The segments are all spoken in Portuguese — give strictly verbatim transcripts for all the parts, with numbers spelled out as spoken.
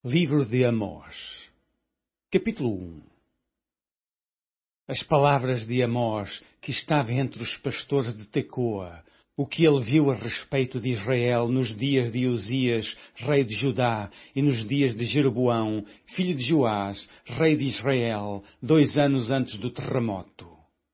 Livro de Amós, capítulo um. As palavras de Amós, que estava entre os pastores de Tecoa, o que ele viu a respeito de Israel nos dias de Uzias, rei de Judá, e nos dias de Jeroboão, filho de Joás, rei de Israel, dois anos antes do terremoto.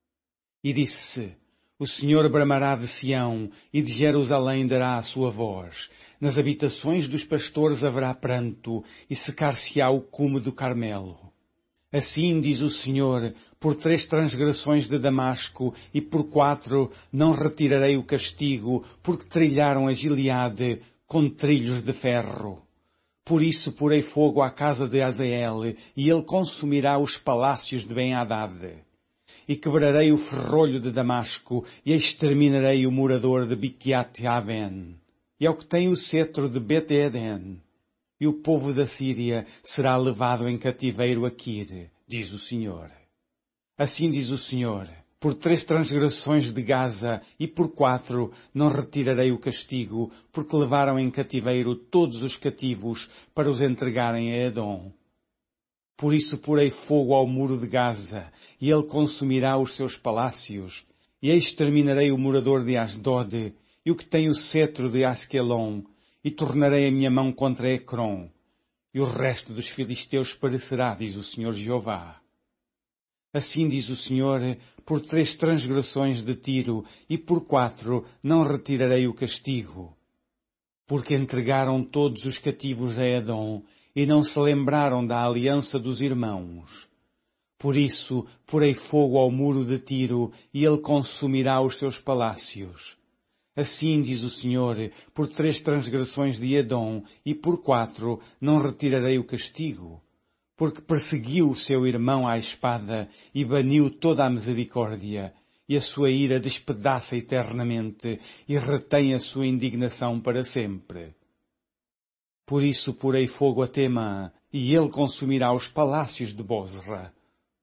E disse: O Senhor bramará de Sião, e de Jerusalém dará a sua voz. Nas habitações dos pastores haverá pranto, e secar-se-á o cume do Carmelo. Assim diz o Senhor: por três transgressões de Damasco, e por quatro não retirarei o castigo, porque trilharam a Gileade com trilhos de ferro. Por isso porei fogo à casa de Hazael, e ele consumirá os palácios de Ben-Hadad. E quebrarei o ferrolho de Damasco, e exterminarei o morador de Biquiat-Aven. E ao que tem o cetro de Bet-Eden, e o povo da Síria será levado em cativeiro a Quir, diz o Senhor. Assim diz o Senhor: por três transgressões de Gaza e por quatro não retirarei o castigo, porque levaram em cativeiro todos os cativos para os entregarem a Edom. Por isso porei fogo ao muro de Gaza, e ele consumirá os seus palácios, e exterminarei o morador de Asdod, e o que tem o cetro de Asquelon, e tornarei a minha mão contra Ecrom, e o resto dos filisteus perecerá, diz o Senhor Jeová. Assim diz o Senhor: por três transgressões de Tiro, e por quatro não retirarei o castigo, porque entregaram todos os cativos a Edom, e não se lembraram da aliança dos irmãos. Por isso porei fogo ao muro de Tiro, e ele consumirá os seus palácios. Assim diz o Senhor: por três transgressões de Edom, e por quatro não retirarei o castigo, porque perseguiu o seu irmão à espada, e baniu toda a misericórdia, e a sua ira despedaça eternamente, e retém a sua indignação para sempre. Por isso porei fogo a Temã, e ele consumirá os palácios de Bozra.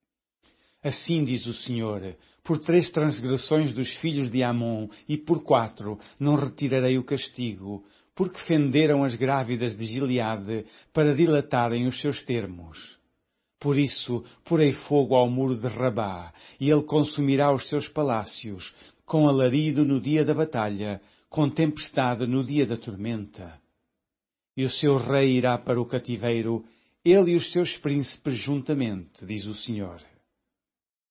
Assim diz o Senhor: por três transgressões dos filhos de Amon, e por quatro não retirarei o castigo, porque fenderam as grávidas de Gileade para dilatarem os seus termos. Por isso porei fogo ao muro de Rabá, e ele consumirá os seus palácios, com alarido no dia da batalha, com tempestade no dia da tormenta. E o seu rei irá para o cativeiro, ele e os seus príncipes juntamente, diz o Senhor.